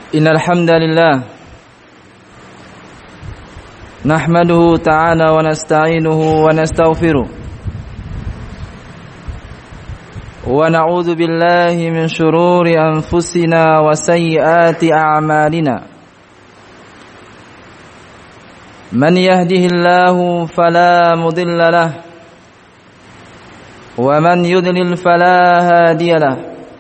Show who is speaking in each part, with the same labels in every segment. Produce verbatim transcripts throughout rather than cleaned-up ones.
Speaker 1: إن الحمد لله نحمده تعالى ونستعينه ونستغفره ونعوذ بالله من شرور أنفسنا وسيئات أعمالنا من يهده الله فلا مضل له ومن يضلل فلا هادي له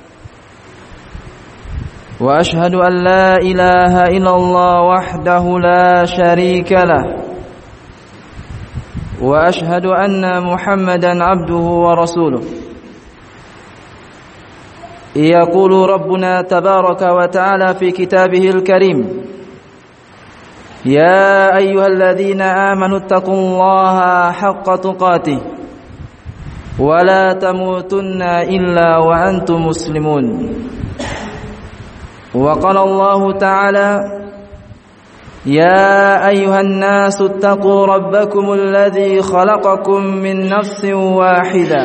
Speaker 1: وأشهد أن لا إله إلا الله وحده لا شريك له وأشهد أن محمدا عبده ورسوله يقول ربنا تبارك وتعالى في كتابه الكريم يا أيها الذين آمنوا اتقوا الله حق تقاته ولا تموتن إلا وأنتم مسلمون وقال الله تعالى يا أيها الناس اتقوا ربكم الذي خلقكم من نفس واحدة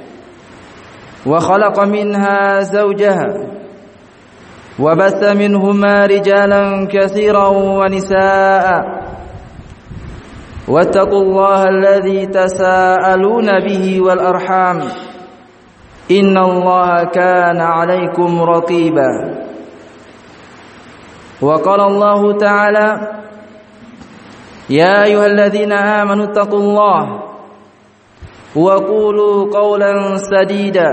Speaker 1: وخلق منها زوجها وبث منهما رجالا كثيرا ونساء واتقوا الله الذي تساءلون به والأرحام إن الله كان عليكم رقيبا وقال الله تعالى يا أيها الذين آمنوا اتقوا الله وقولوا قولا سديدا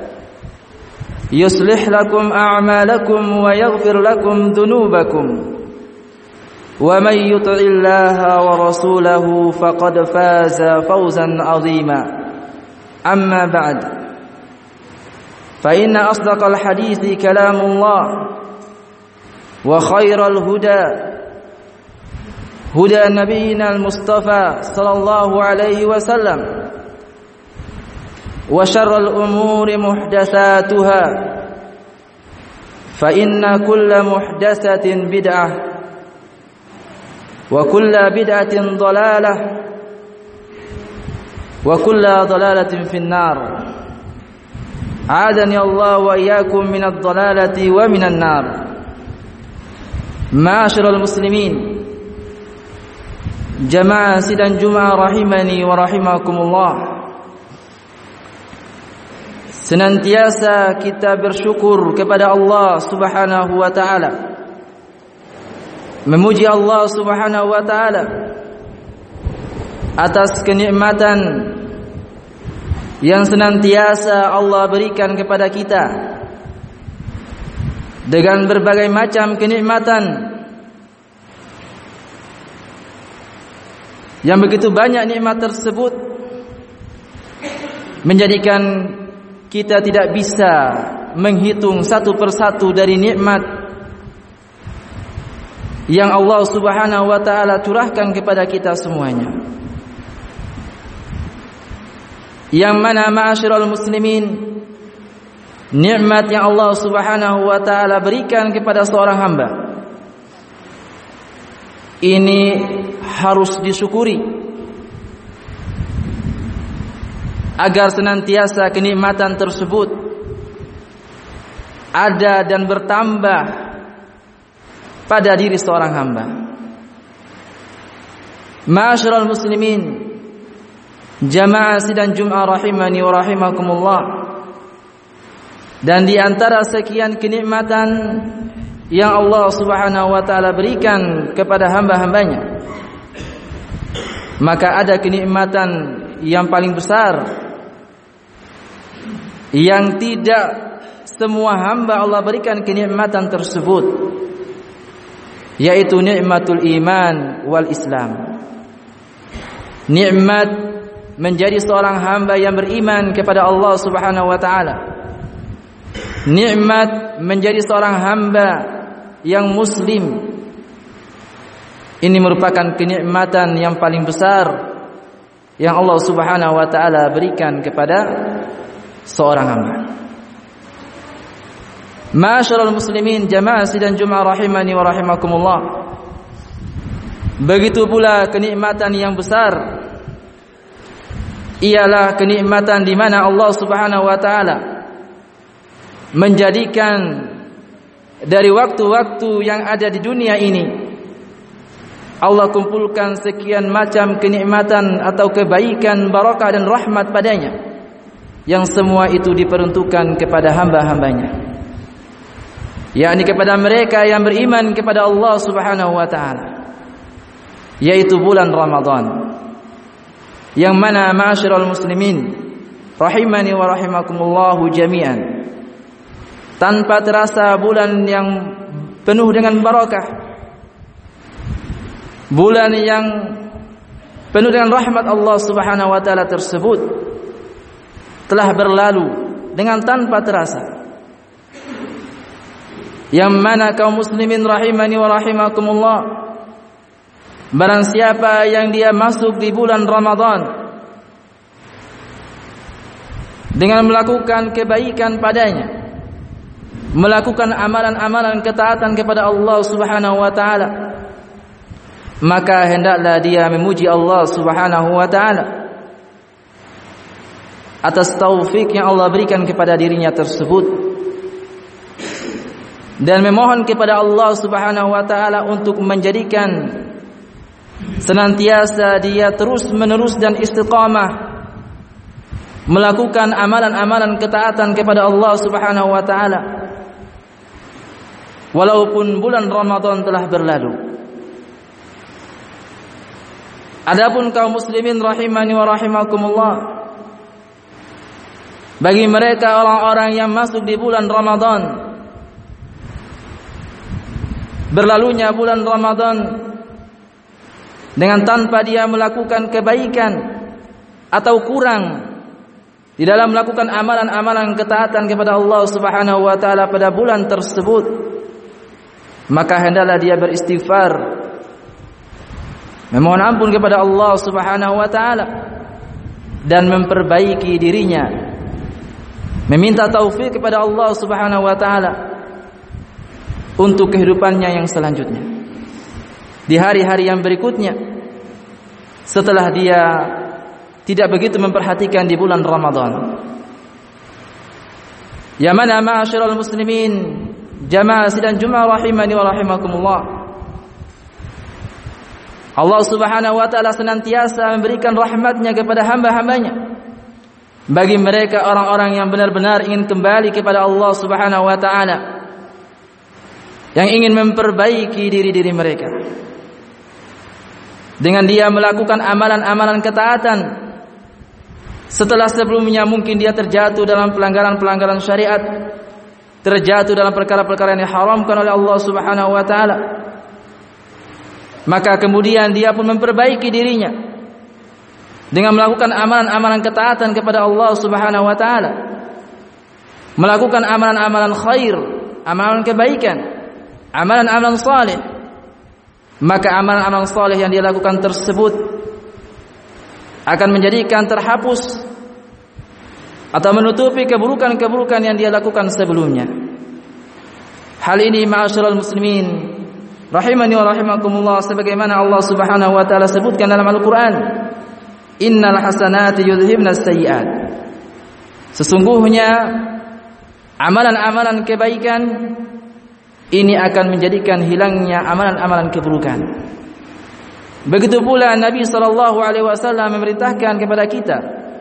Speaker 1: يصلح لكم أعمالكم ويغفر لكم ذنوبكم ومن يطع الله ورسوله فقد فاز فوزا عظيما أما بعد فإن أصدق الحديث كلام الله وخير الهدى هدى نبينا المصطفى صلى الله عليه وسلم وشر الأمور محدثاتها فإن كل محدثة بدعة وكل بدعة ضلالة وكل ضلالة في النار عادني الله وإياكم من الضلالة ومن النار. Ma'asyiral muslimin, jamaah sidang Jumat rahimani wa rahimakumullah. Senantiasa kita bersyukur kepada Allah Subhanahu wa taala. Memuji Allah Subhanahu wa taala atas kenikmatan yang senantiasa Allah berikan kepada kita. Dengan berbagai macam kenikmatan yang begitu banyak, nikmat tersebut menjadikan kita tidak bisa menghitung satu persatu dari nikmat yang Allah Subhanahu wa taala curahkan kepada kita semuanya. Yang mana ma'asyiral muslimin, nikmat yang Allah Subhanahu wa taala berikan kepada seorang hamba ini harus disyukuri agar senantiasa kenikmatan tersebut ada dan bertambah pada diri seorang hamba. Ma'asyiral muslimin, jamaah sidang Jumat rahimani wa rahimakumullah. Dan di antara sekian kenikmatan yang Allah Subhanahu wa taala berikan kepada hamba-hambanya, maka ada kenikmatan yang paling besar yang tidak semua hamba Allah berikan kenikmatan tersebut, yaitu nikmatul iman wal Islam. Nikmat menjadi seorang hamba yang beriman kepada Allah Subhanahu wa taala. Nikmat menjadi seorang hamba yang muslim. Ini merupakan kenikmatan yang paling besar yang Allah Subhanahu wa taala berikan kepada seorang hamba. Ma'asyiral muslimin, jamaah sidang Jumat rahimani wa rahimakumullah. Begitu pula kenikmatan yang besar ialah kenikmatan di mana Allah Subhanahu wa taala menjadikan dari waktu-waktu yang ada di dunia ini, Allah kumpulkan sekian macam kenikmatan atau kebaikan, barakah dan rahmat padanya, yang semua itu diperuntukkan kepada hamba-hambanya, yakni kepada mereka yang beriman kepada Allah Subhanahu wa taala, yaitu bulan Ramadan, yang mana ma'asyiral muslimin rahimani wa rahimakumullahu jami'an, tanpa terasa bulan yang penuh dengan barakah, bulan yang penuh dengan rahmat Allah Subhanahu wa taala tersebut telah berlalu dengan tanpa terasa, yang mana kaum muslimin rahimani wa rahimakumullah, barang siapa yang dia masuk di bulan Ramadan dengan melakukan kebaikan padanya, melakukan amalan-amalan ketaatan kepada Allah Subhanahu wa taala, maka hendaklah dia memuji Allah Subhanahu wa taala atas taufik yang Allah berikan kepada dirinya tersebut, dan memohon kepada Allah Subhanahu wa taala untuk menjadikan senantiasa dia terus-menerus dan istiqamah melakukan amalan-amalan ketaatan kepada Allah Subhanahu wa taala walaupun bulan Ramadan telah berlalu. Adapun kaum muslimin rahimani wa rahimakumullah, bagi mereka orang-orang yang masuk di bulan Ramadan, berlalunya bulan Ramadan dengan tanpa dia melakukan kebaikan atau kurang di dalam melakukan amalan-amalan ketaatan kepada Allah Subhanahu wa taala pada bulan tersebut, maka hendaklah dia beristighfar, memohon ampun kepada Allah Subhanahu wa taala, dan memperbaiki dirinya, meminta taufik kepada Allah Subhanahu wa taala untuk kehidupannya yang selanjutnya, di hari-hari yang berikutnya, setelah dia tidak begitu memperhatikan di bulan Ramadan. Ya mana ma'asyiral muslimin jamaah sidang Jumat rahimani wa rahimakumullah, Allah Subhanahu wa taala senantiasa memberikan rahmatnya kepada hamba-hambanya, bagi mereka orang-orang yang benar-benar ingin kembali kepada Allah Subhanahu wa taala, yang ingin memperbaiki diri-diri mereka dengan dia melakukan amalan-amalan ketaatan setelah sebelumnya mungkin dia terjatuh dalam pelanggaran-pelanggaran syariat, terjatuh dalam perkara-perkara yang diharamkan oleh Allah Subhanahu wa taala. Maka kemudian dia pun memperbaiki dirinya dengan melakukan amalan-amalan ketaatan kepada Allah Subhanahu wa taala, melakukan amalan-amalan khair, amalan kebaikan, amalan-amalan saleh. Maka amalan-amalan saleh yang dia lakukan tersebut akan menjadikan terhapus atau menutupi keburukan-keburukan yang dia lakukan sebelumnya. Hal ini ma'asyiral muslimin rahimani wa rahimakumullah, sebagaimana Allah Subhanahu wa taala sebutkan dalam Al-Qur'an, innal hasanati yudhibnas sayyi'at, sesungguhnya amalan-amalan kebaikan ini akan menjadikan hilangnya amalan-amalan keburukan. Begitu pula Nabi sallallahu alaihi wasallam memerintahkan kepada kita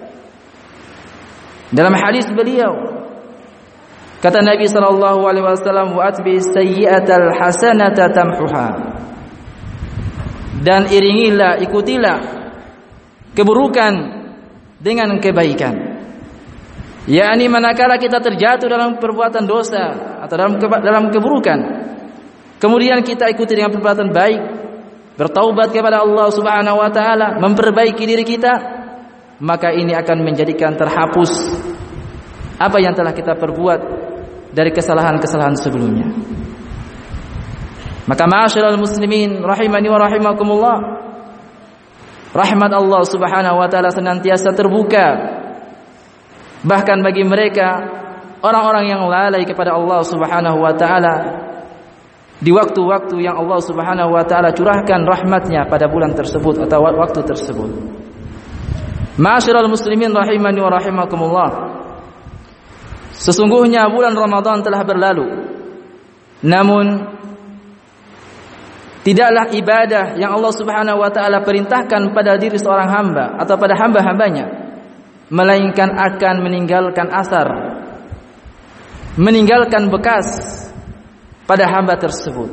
Speaker 1: dalam hadis beliau, kata Nabi sallallahu alaihi wasallam, wa atbi sayyi'atal hasanata tamhuha, dan iringilah, ikutilah keburukan dengan kebaikan. yakni manakala kita terjatuh dalam perbuatan dosa atau dalam dalam keburukan, kemudian kita ikuti dengan perbuatan baik, bertaubat kepada Allah Subhanahu wa taala, memperbaiki diri kita, maka ini akan menjadikan terhapus apa yang telah kita perbuat dari kesalahan-kesalahan sebelumnya. Maka ma'asyiral muslimin rahimani wa rahimakumullah, rahmat Allah Subhanahu wa taala senantiasa terbuka bahkan bagi mereka orang-orang yang lalai kepada Allah Subhanahu wa taala di waktu-waktu yang Allah Subhanahu wa taala curahkan rahmatnya pada bulan tersebut atau waktu tersebut. Ma'asyiral muslimin rahimani wa rahimakumullah, sesungguhnya bulan Ramadan telah berlalu Namun tidaklah ibadah yang Allah Subhanahu wa taala perintahkan pada diri seorang hamba atau pada hamba-hambanya melainkan akan meninggalkan asar, meninggalkan bekas pada hamba tersebut.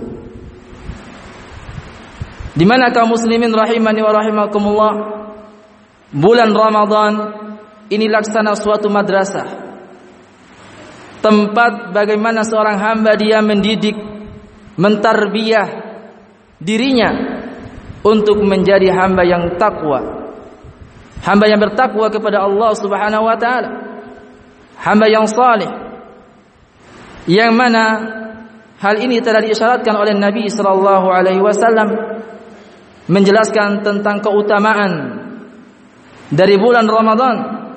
Speaker 1: Di mana kaum muslimin rahimani wa rahimakumullah, bulan Ramadan ini laksana suatu madrasah, tempat bagaimana seorang hamba dia mendidik, mentarbiyah dirinya untuk menjadi hamba yang takwa, hamba yang bertakwa kepada Allah Subhanahu wa taala, hamba yang saleh, yang mana hal ini telah diisyaratkan oleh Nabi sallallahu alaihi wasallam menjelaskan tentang keutamaan dari bulan Ramadan,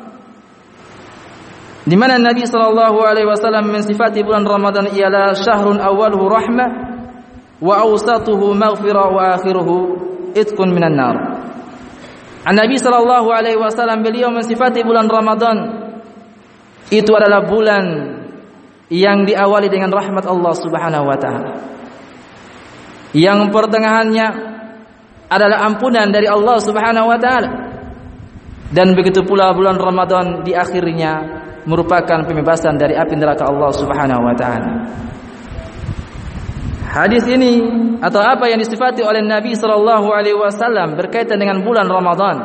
Speaker 1: di mana Nabi sallallahu alaihi wasallam mensifati bulan Ramadan ialah syahrun awwaluhu rahmah wa awsatuhu maghfirah wa akhiruhu itqun minan nar. An-Nabi sallallahu alaihi wasallam beliau mensifati bulan Ramadan itu adalah bulan yang diawali dengan rahmat Allah Subhanahu wa taala, yang pertengahannya adalah ampunan dari Allah Subhanahu wa taala, dan begitu pula bulan Ramadan di akhirnya merupakan pembebasan dari api neraka Allah Subhanahu wa taala. Hadis ini atau apa yang disifati oleh Nabi sallallahu alaihi wasallam berkaitan dengan bulan Ramadan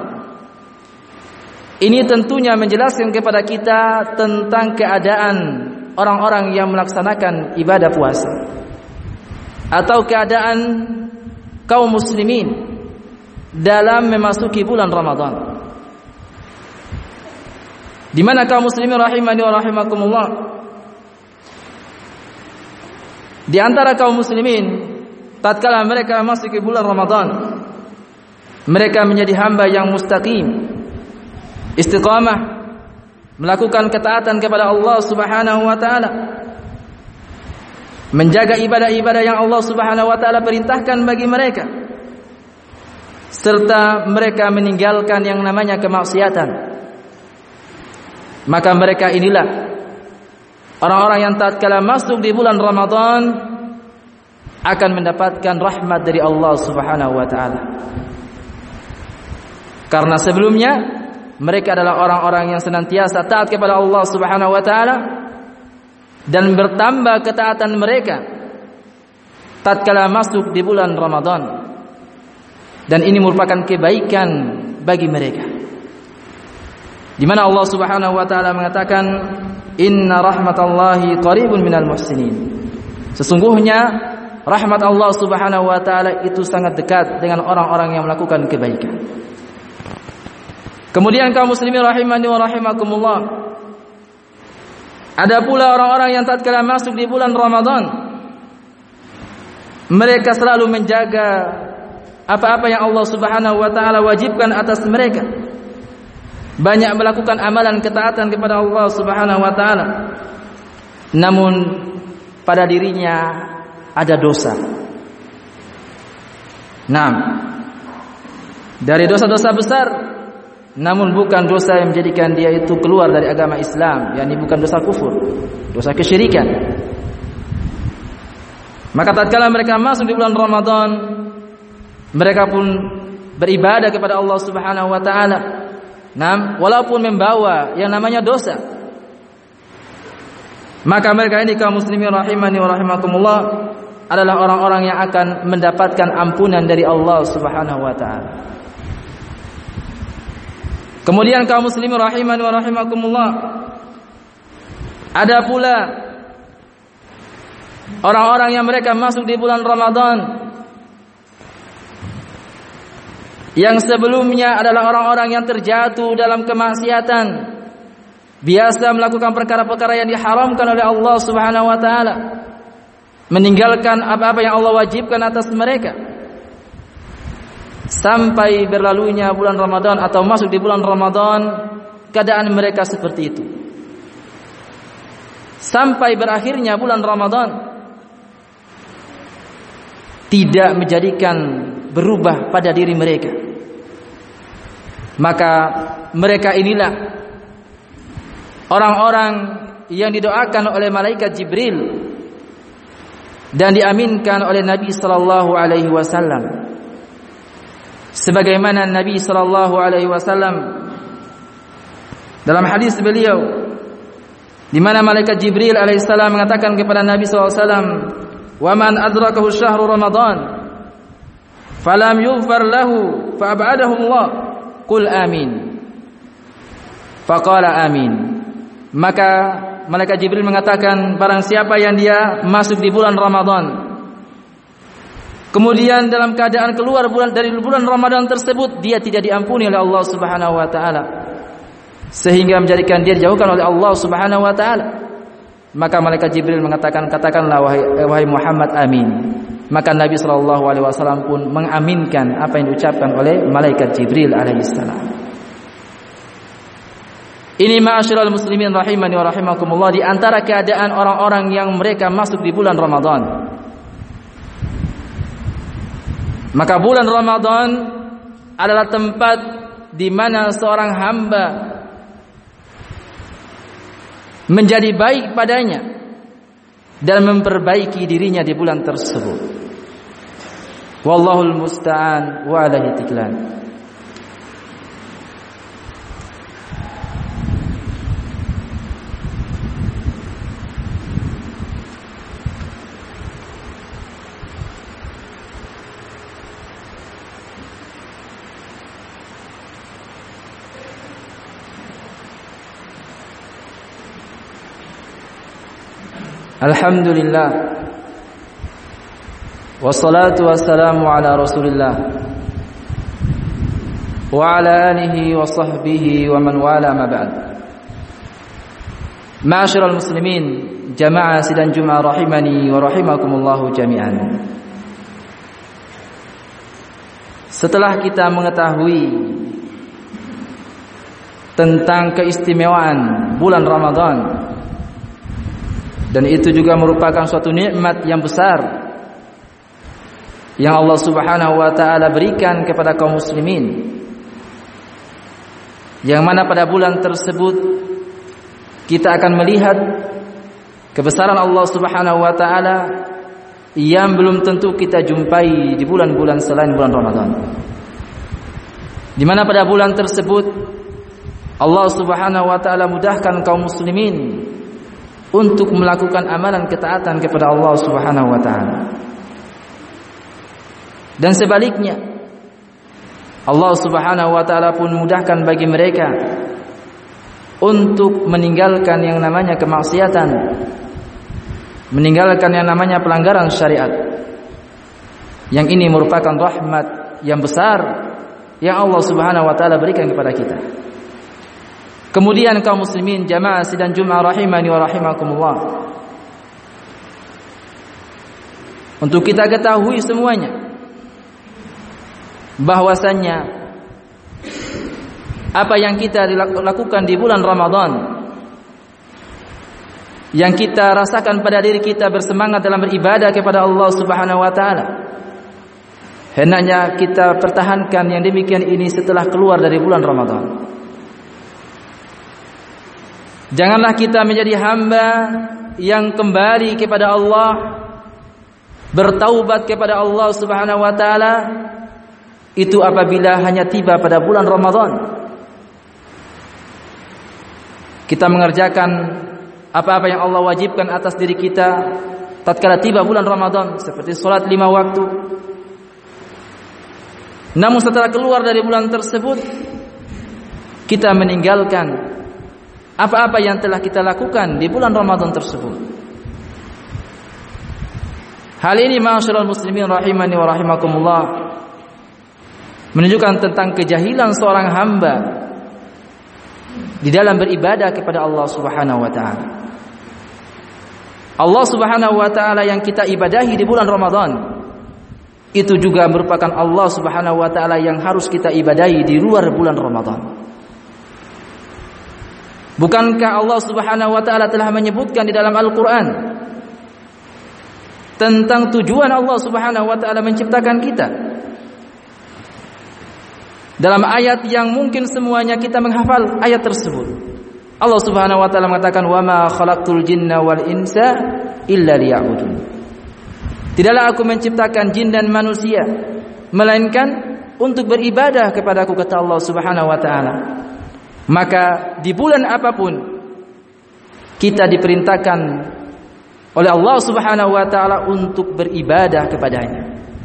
Speaker 1: ini tentunya menjelaskan kepada kita tentang keadaan orang-orang yang melaksanakan ibadah puasa atau keadaan kaum muslimin dalam memasuki bulan Ramadan, di mana kaum muslimin rahimani wa rahimakumullah, di antara kaum muslimin tatkala mereka memasuki bulan Ramadan, mereka menjadi hamba yang mustaqim, istiqamah, melakukan ketaatan kepada Allah Subhanahu wa taala, menjaga ibadah-ibadah yang Allah Subhanahu wa taala perintahkan bagi mereka, serta mereka meninggalkan yang namanya kemaksiatan. Maka mereka inilah orang-orang yang tatkala masuk di bulan Ramadan akan mendapatkan rahmat dari Allah Subhanahu wa taala. Karena sebelumnya mereka adalah orang-orang yang senantiasa taat kepada Allah Subhanahu wa taala dan bertambah ketaatan mereka tatkala masuk di bulan Ramadan. Dan ini merupakan kebaikan bagi mereka, di mana Allah Subhanahu wa taala mengatakan inna rahmatallahi qaribun minal muhsinin. Sesungguhnya rahmat Allah Subhanahu wa taala itu sangat dekat dengan orang-orang yang melakukan kebaikan. Kemudian kaum muslimin rahimani wa rahimakumullah, ada pula orang-orang yang tatkala masuk di bulan Ramadan mereka selalu menjaga apa-apa yang Allah Subhanahu wa taala wajibkan atas mereka, banyak melakukan amalan ketaatan kepada Allah Subhanahu wa taala, namun pada dirinya ada dosa. Nah, dari dosa-dosa besar, namun bukan dosa yang menjadikan dia itu keluar dari agama Islam, yakni bukan dosa kufur, dosa kesyirikan. Maka tatkala mereka masuk di bulan Ramadan, mereka pun beribadah kepada Allah Subhanahu wa taala. Nah, walaupun membawa yang namanya dosa, maka mereka ini kaum muslimin rahimani wa rahimakumullah adalah orang-orang yang akan mendapatkan ampunan dari Allah Subhanahu wa taala. Kemudian kaum muslimin rahimani wa rahimakumullah, ada pula orang-orang yang mereka masuk di bulan Ramadan yang sebelumnya adalah orang-orang yang terjatuh dalam kemaksiatan, biasa melakukan perkara-perkara yang diharamkan oleh Allah Subhanahu wa taala, meninggalkan apa-apa yang Allah wajibkan atas mereka, sampai berlalunya bulan Ramadan atau masuk di bulan Ramadan keadaan mereka seperti itu, sampai berakhirnya bulan Ramadan tidak menjadikan berubah pada diri mereka. Maka mereka inilah orang-orang yang didoakan oleh malaikat Jibril dan diaminkan oleh Nabi sallallahu alaihi wasallam. Sebagaimana Nabi sallallahu alaihi wasallam dalam hadis beliau di mana malaikat Jibril alaihissalam mengatakan kepada Nabi sallallahu alaihi wasallam, "Wa man adrakahu syahru Ramadan falam yughfar lahu fa ab'adahu Allah, qul amin." Faqala amin. Maka malaikat Jibril mengatakan, barang siapa yang dia masuk di bulan Ramadan, kemudian dalam keadaan keluar bulan dari bulan Ramadan tersebut, dia tidak diampuni oleh Allah Subhanahu wa taala, sehingga menjadikan dia dijauhkan oleh Allah Subhanahu wa taala. Maka malaikat Jibril mengatakan, katakanlah wahai, wahai Muhammad, amin. Maka Nabi sallallahu alaihi wasallam pun mengaminkan apa yang diucapkan oleh malaikat Jibril alaihissalam. Ini ma'asyiral muslimin rahimani wa rahimakumullah, di antara keadaan orang-orang yang mereka masuk di bulan Ramadan. Maka bulan Ramadan adalah tempat di mana seorang hamba menjadi baik padanya dan memperbaiki dirinya di bulan tersebut. Wallahul musta'an wa alaihi tiklan. Alhamdulillah, wassalatu wassalamu ala Rasulillah wa ala alihi wa sahbihi wa man wala ma ba'd. Ma'asyiral muslimin, jamaah sidang Jumat rahimani wa rahimakumullah jami'an. Setelah kita mengetahui tentang keistimewaan bulan Ramadan, dan itu juga merupakan suatu nikmat yang besar yang Allah Subhanahu wa taala berikan kepada kaum muslimin, yang mana pada bulan tersebut kita akan melihat kebesaran Allah Subhanahu wa taala yang belum tentu kita jumpai di bulan-bulan selain bulan Ramadan. Di mana pada bulan tersebut Allah Subhanahu wa taala mudahkan kaum muslimin untuk melakukan amalan ketaatan kepada Allah Subhanahu wa taala. Dan sebaliknya, Allah Subhanahu wa taala pun mudahkan bagi mereka untuk meninggalkan yang namanya kemaksiatan, meninggalkan yang namanya pelanggaran syariat. Yang ini merupakan rahmat yang besar yang Allah Subhanahu wa taala berikan kepada kita. Kemudian kaum muslimin jamaah sidang Jumat rahimani wa rahimakumullah, untuk kita ketahui semuanya bahwasannya apa yang kita lakukan di bulan Ramadan, yang kita rasakan pada diri kita bersemangat dalam beribadah kepada Allah Subhanahu wa taala, hendaknya kita pertahankan yang demikian ini setelah keluar dari bulan Ramadan. Janganlah kita menjadi hamba yang kembali kepada Allah, bertaubat kepada Allah Subhanahu wa taala itu apabila hanya tiba pada bulan Ramadan. Kita mengerjakan apa-apa yang Allah wajibkan atas diri kita tatkala tiba bulan Ramadan, seperti salat lima waktu. Namun setelah keluar dari bulan tersebut, kita meninggalkan apa-apa yang telah kita lakukan di bulan Ramadan tersebut. Hal ini ma'asyiral muslimin rahimani wa rahimakumullah menunjukkan tentang kejahilan seorang hamba di dalam beribadah kepada Allah Subhanahu wa taala. Allah Subhanahu wa taala yang kita ibadahi di bulan Ramadan itu juga merupakan Allah Subhanahu wa taala yang harus kita ibadahi di luar bulan Ramadan. Bukankah Allah Subhanahu wa taala telah menyebutkan di dalam Al-Qur'an tentang tujuan Allah Subhanahu wa taala menciptakan kita? Dalam ayat yang mungkin semuanya kita menghafal ayat tersebut, Allah Subhanahu wa taala mengatakan, "Wa ma khalaqtul jinna wal insa illa liya'budun." Tidaklah aku menciptakan jin dan manusia melainkan untuk beribadah kepadaku, kata Allah Subhanahu wa taala. Maka di bulan apapun kita diperintahkan oleh Allah Subhanahu wa taala untuk beribadah kepadanya.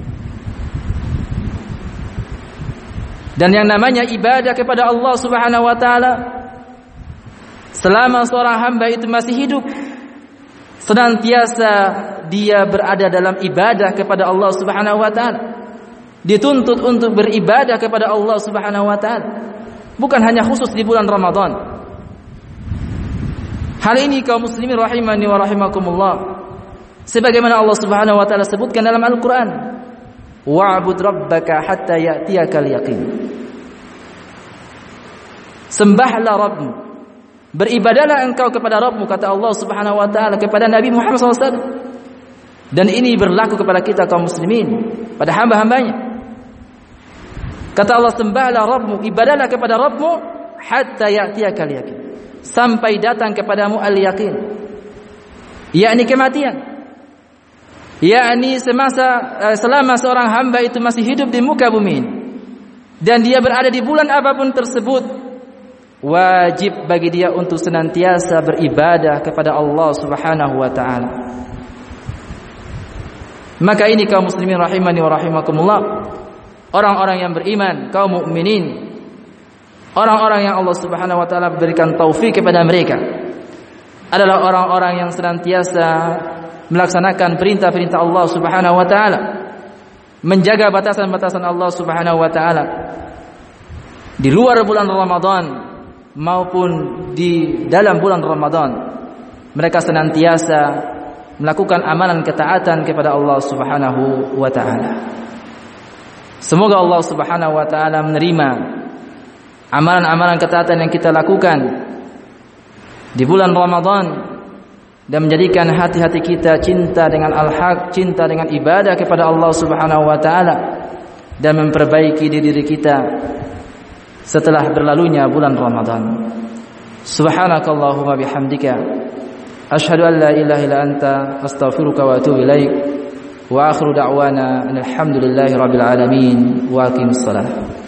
Speaker 1: Dan yang namanya ibadah kepada Allah Subhanahu wa taala, selama seorang hamba itu masih hidup, senantiasa dia berada dalam ibadah kepada Allah Subhanahu wa taala. Dituntut untuk beribadah kepada Allah Subhanahu wa taala, bukan hanya khusus di bulan Ramadan. Hal ini kaum muslimin rahimani wa rahimakumullah, sebagaimana Allah Subhanahu wa taala sebutkan dalam Al-Qur'an, wa'bud rabbaka hatta ya'tiyakal yaqin. Sembahlah Rabbmu, beribadahlah engkau kepada Rabbmu, kata Allah Subhanahu wa taala kepada Nabi Muhammad sallallahu alaihi wasallam. Dan ini berlaku kepada kita kaum muslimin, pada hamba-hambanya. Kata Allah, sembahlah Rabbmu, ibadahlah kepada Rabbmu hatta ya'tiyakal yaqin, sampai datang kepadamu al-yaqin, yakni kematian. Yakni semasa selama seorang hamba itu masih hidup di muka bumi dan dia berada di bulan apapun tersebut, wajib bagi dia untuk senantiasa beribadah kepada Allah Subhanahu wa taala. Maka ini kaum muslimin rahimani wa rahimakumullah, orang-orang yang beriman, kaum mukminin, orang-orang yang Allah Subhanahu wa taala berikan taufik kepada mereka adalah orang-orang yang senantiasa melaksanakan perintah-perintah Allah Subhanahu wa taala, menjaga batasan-batasan Allah Subhanahu wa taala di luar bulan Ramadan maupun di dalam bulan Ramadan. Mereka senantiasa melakukan amalan ketaatan kepada Allah Subhanahu wa taala. Semoga Allah Subhanahu wa taala menerima amalan-amalan ketaatan yang kita lakukan di bulan Ramadan dan menjadikan hati-hati kita cinta dengan al-haq, cinta dengan ibadah kepada Allah Subhanahu wa taala, dan memperbaiki diri kita setelah berlalunya bulan Ramadan. Subhanakallahumma bihamdika asyhadu an la ilaha illa anta astaghfiruka wa atubu ilaik. Wa akhiru da'wana alhamdulillahi rabbil alamin wa aqimis salat.